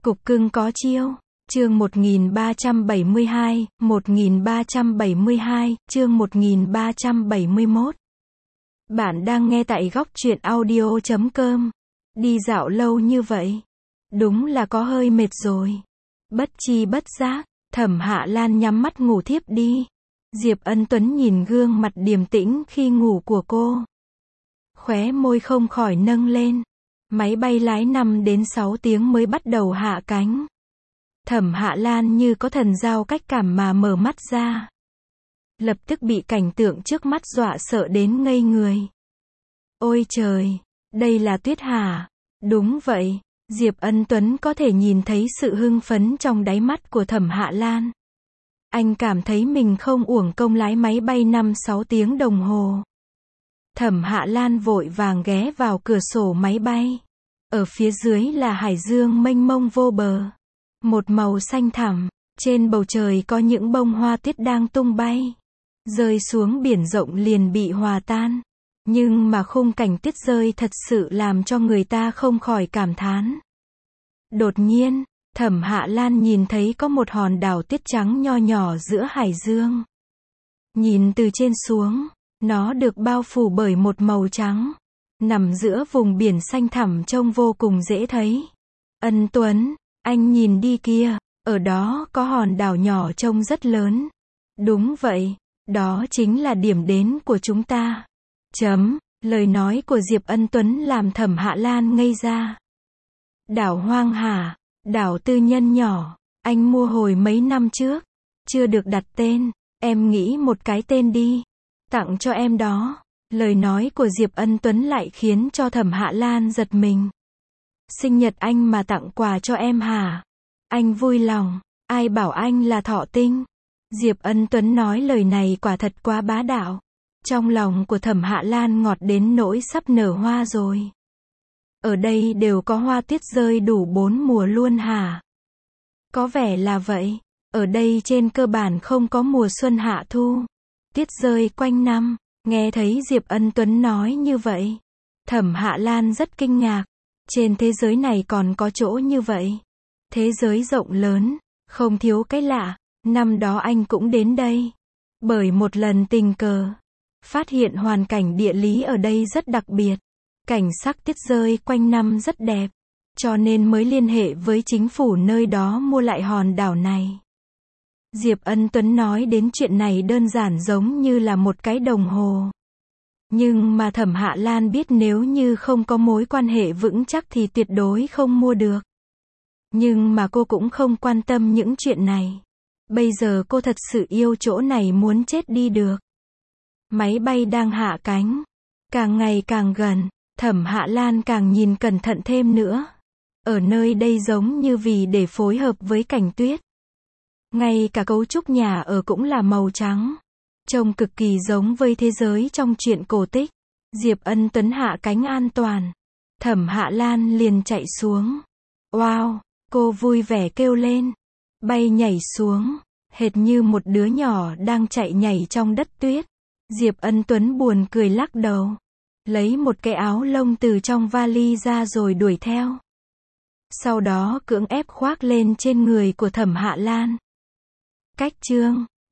Cục cưng có chiêu. Chương 1372, 1372, chương 1371. Bạn đang nghe tại góc truyện audio.com. Đi dạo lâu như vậy, đúng là có hơi mệt rồi. Bất chi bất giác, Thẩm Hạ Lan nhắm mắt ngủ thiếp đi. Diệp Ân Tuấn nhìn gương mặt điềm tĩnh khi ngủ của cô, khóe môi không khỏi nâng lên. Máy bay lái 5 đến 6 tiếng mới bắt đầu hạ cánh. Thẩm Hạ Lan như có thần giao cách cảm mà mở mắt ra, lập tức bị cảnh tượng trước mắt dọa sợ đến ngây người. Ôi trời, đây là tuyết hả? Đúng vậy, Diệp Ân Tuấn có thể nhìn thấy sự hưng phấn trong đáy mắt của Thẩm Hạ Lan. Anh cảm thấy mình không uổng công lái máy bay 5-6 tiếng đồng hồ. Thẩm Hạ Lan vội vàng ghé vào cửa sổ máy bay. Ở phía dưới là hải dương mênh mông vô bờ, một màu xanh thẳm. Trên bầu trời có những bông hoa tuyết đang tung bay, rơi xuống biển rộng liền bị hòa tan. Nhưng mà khung cảnh tuyết rơi thật sự làm cho người ta không khỏi cảm thán. Đột nhiên, Thẩm Hạ Lan nhìn thấy có một hòn đảo tuyết trắng nho nhỏ giữa hải dương. Nhìn từ trên xuống, nó được bao phủ bởi một màu trắng, nằm giữa vùng biển xanh thẳm trông vô cùng dễ thấy. Ân Tuấn, anh nhìn đi kia, ở đó có hòn đảo nhỏ trông rất lớn. Đúng vậy, đó chính là điểm đến của chúng ta. Lời nói của Diệp Ân Tuấn làm Thẩm Hạ Lan ngây ra. Đảo hoang hả? Đảo tư nhân nhỏ, anh mua hồi mấy năm trước, chưa được đặt tên, em nghĩ một cái tên đi, tặng cho em đó. Lời nói của Diệp Ân Tuấn lại khiến cho Thẩm Hạ Lan giật mình. Sinh nhật anh mà tặng quà cho em hả? Anh vui lòng, ai bảo anh là thọ tinh? Diệp Ân Tuấn nói lời này quả thật quá bá đạo. Trong lòng của Thẩm Hạ Lan ngọt đến nỗi sắp nở hoa rồi. Ở đây đều có hoa tuyết rơi đủ 4 mùa luôn hả? Có vẻ là vậy. Ở đây trên cơ bản không có mùa xuân hạ thu. Tuyết rơi quanh năm. Nghe thấy Diệp Ân Tuấn nói như vậy, Thẩm Hạ Lan rất kinh ngạc. Trên thế giới này còn có chỗ như vậy. Thế giới rộng lớn, không thiếu cái lạ. Năm đó anh cũng đến đây. Bởi một lần tình cờ, phát hiện hoàn cảnh địa lý ở đây rất đặc biệt. Cảnh sắc tuyết rơi quanh năm rất đẹp. Cho nên mới liên hệ với chính phủ nơi đó mua lại hòn đảo này. Diệp Ân Tuấn nói đến chuyện này đơn giản giống như là một cái đồng hồ. Nhưng mà Thẩm Hạ Lan biết nếu như không có mối quan hệ vững chắc thì tuyệt đối không mua được. Nhưng mà cô cũng không quan tâm những chuyện này. Bây giờ cô thật sự yêu chỗ này muốn chết đi được. Máy bay đang hạ cánh. Càng ngày càng gần, Thẩm Hạ Lan càng nhìn cẩn thận thêm nữa. Ở nơi đây giống như vì để phối hợp với cảnh tuyết. Ngay cả cấu trúc nhà ở cũng là màu trắng. Trông cực kỳ giống với thế giới trong truyện cổ tích. Diệp Ân Tuấn hạ cánh an toàn. Thẩm Hạ Lan liền chạy xuống. Wow, cô vui vẻ kêu lên. Bay nhảy xuống, hệt như một đứa nhỏ đang chạy nhảy trong đất tuyết. Diệp Ân Tuấn buồn cười lắc đầu. Lấy một cái áo lông từ trong vali ra rồi đuổi theo. Sau đó cưỡng ép khoác lên trên người của Thẩm Hạ Lan. Cách chương